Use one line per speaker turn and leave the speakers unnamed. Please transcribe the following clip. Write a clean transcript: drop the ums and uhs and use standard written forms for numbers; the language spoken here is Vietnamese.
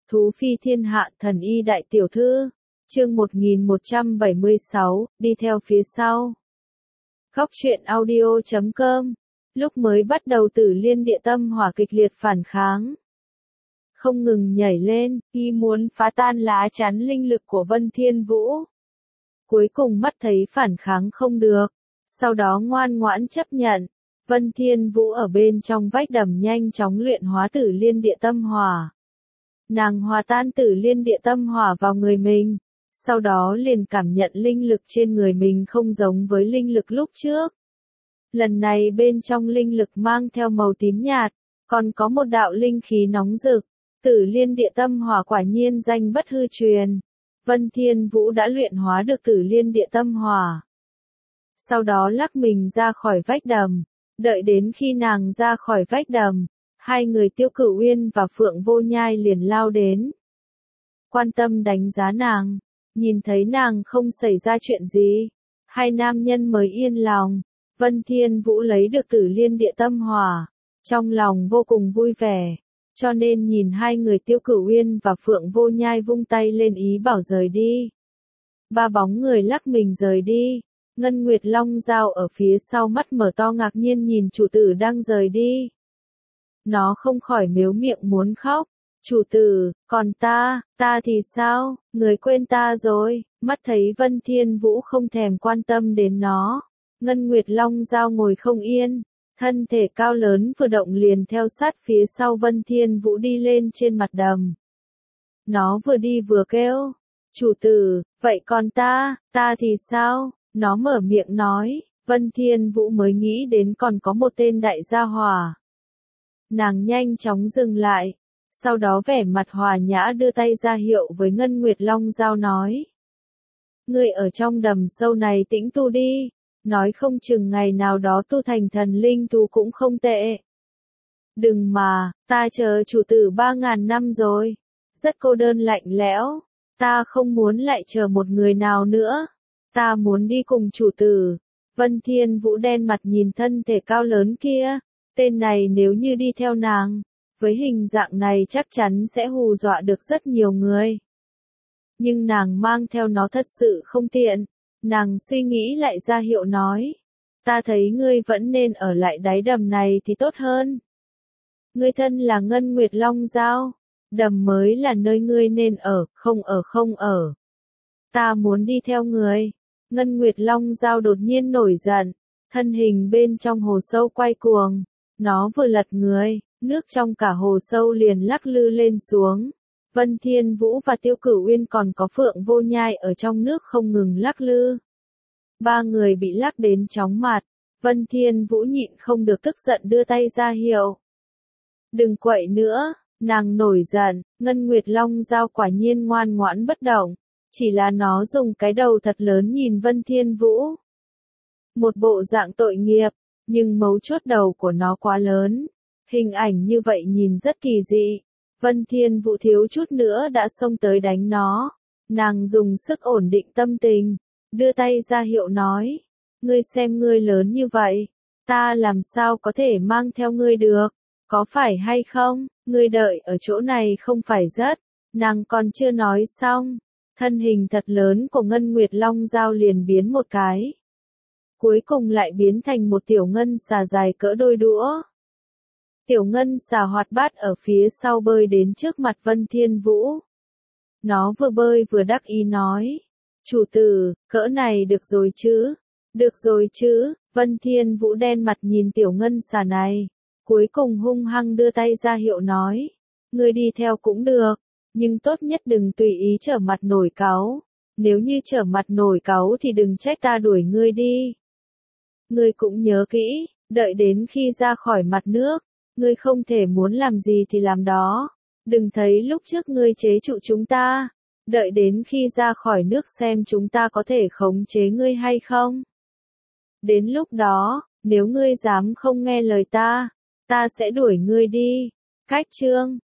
Thú phi thiên hạ thần y đại tiểu thư. Chương 1176, đi theo phía sau. Góc truyện audio.com. Lúc mới bắt đầu Tử Liên địa tâm hỏa kịch liệt phản kháng. Không ngừng nhảy lên, y muốn phá tan lá chắn linh lực của Vân Thiên Vũ. Cuối cùng mắt thấy phản kháng không được, sau đó ngoan ngoãn chấp nhận. Vân Thiên Vũ ở bên trong vách đầm nhanh chóng luyện hóa Tử Liên địa tâm hỏa. Nàng hòa tan Tử Liên địa tâm hỏa vào người mình, sau đó liền cảm nhận linh lực trên người mình không giống với linh lực lúc trước. Lần này bên trong linh lực mang theo màu tím nhạt, còn có một đạo linh khí nóng rực. Tử Liên địa tâm hỏa quả nhiên danh bất hư truyền. Vân Thiên Vũ đã luyện hóa được Tử Liên địa tâm hỏa. Sau đó lắc mình ra khỏi vách đầm. Đợi đến khi nàng ra khỏi vách đầm, hai người Tiêu Cửu Uyên và Phượng Vô Nhai liền lao đến. Quan tâm đánh giá nàng, nhìn thấy nàng không xảy ra chuyện gì, hai nam nhân mới yên lòng. Vân Thiên Vũ lấy được Tử Liên địa tâm hỏa, trong lòng vô cùng vui vẻ, cho nên nhìn hai người Tiêu Cửu Uyên và Phượng Vô Nhai vung tay lên ý bảo rời đi. Ba bóng người lắc mình rời đi. Ngân Nguyệt Long Dao ở phía sau mắt mở to ngạc nhiên nhìn chủ tử đang rời đi. Nó không khỏi mếu miệng muốn khóc. Chủ tử, còn ta thì sao, người quên ta rồi. Mắt thấy Vân Thiên Vũ không thèm quan tâm đến nó. Ngân Nguyệt Long Dao ngồi không yên, thân thể cao lớn vừa động liền theo sát phía sau Vân Thiên Vũ đi lên trên mặt đầm. Nó vừa đi vừa kêu, chủ tử, vậy còn ta thì sao? Nó mở miệng nói, Vân Thiên Vũ mới nghĩ đến còn có một tên đại gia hỏa. Nàng nhanh chóng dừng lại, sau đó vẻ mặt hòa nhã đưa tay ra hiệu với Ngân Nguyệt Long Dao nói. Ngươi ở trong đầm sâu này tĩnh tu đi, nói không chừng ngày nào đó tu thành thần linh tu cũng không tệ. Đừng mà, ta chờ chủ tử 3.000 năm rồi, rất cô đơn lạnh lẽo, ta không muốn lại chờ một người nào nữa. Ta muốn đi cùng chủ tử. Vân Thiên Vũ đen mặt nhìn thân thể cao lớn kia. Tên này nếu như đi theo nàng, với hình dạng này chắc chắn sẽ hù dọa được rất nhiều người. Nhưng nàng mang theo nó thật sự không tiện. Nàng suy nghĩ lại ra hiệu nói. Ta thấy ngươi vẫn nên ở lại đáy đầm này thì tốt hơn. Ngươi thân là Ngân Nguyệt Long Dao. Đầm mới là nơi ngươi nên ở, không ở. Ta muốn đi theo ngươi. Ngân Nguyệt Long Dao đột nhiên nổi giận, thân hình bên trong hồ sâu quay cuồng, nó vừa lật người, nước trong cả hồ sâu liền lắc lư lên xuống. Vân Thiên Vũ và Tiêu Cửu Uyên còn có Phượng Vô Nhai ở trong nước không ngừng lắc lư. Ba người bị lắc đến chóng mặt, Vân Thiên Vũ nhịn không được tức giận đưa tay ra hiệu. Đừng quậy nữa, nàng nổi giận, Ngân Nguyệt Long Dao quả nhiên ngoan ngoãn bất động. Chỉ là nó dùng cái đầu thật lớn nhìn Vân Thiên Vũ. Một bộ dạng tội nghiệp, nhưng mấu chốt đầu của nó quá lớn. Hình ảnh như vậy nhìn rất kỳ dị. Vân Thiên Vũ thiếu chút nữa đã xông tới đánh nó. Nàng dùng sức ổn định tâm tình, đưa tay ra hiệu nói. Ngươi xem ngươi lớn như vậy, ta làm sao có thể mang theo ngươi được, có phải hay không, ngươi đợi ở chỗ này không phải rất. Nàng còn chưa nói xong. Thân hình thật lớn của Ngân Nguyệt Long Dao liền biến một cái. Cuối cùng lại biến thành một tiểu ngân xà dài cỡ đôi đũa. Tiểu ngân xà hoạt bát ở phía sau bơi đến trước mặt Vân Thiên Vũ. Nó vừa bơi vừa đắc ý nói. Chủ tử, cỡ này được rồi chứ? Được rồi chứ? Vân Thiên Vũ đen mặt nhìn tiểu ngân xà này. Cuối cùng hung hăng đưa tay ra hiệu nói. Ngươi đi theo cũng được. Nhưng tốt nhất đừng tùy ý trở mặt nổi cáu. Nếu như trở mặt nổi cáu thì đừng trách ta đuổi ngươi đi. Ngươi cũng nhớ kỹ, đợi đến khi ra khỏi mặt nước, ngươi không thể muốn làm gì thì làm đó. Đừng thấy lúc trước ngươi chế trụ chúng ta. Đợi đến khi ra khỏi nước xem chúng ta có thể khống chế ngươi hay không. Đến lúc đó, nếu ngươi dám không nghe lời ta sẽ đuổi ngươi đi. Cách chương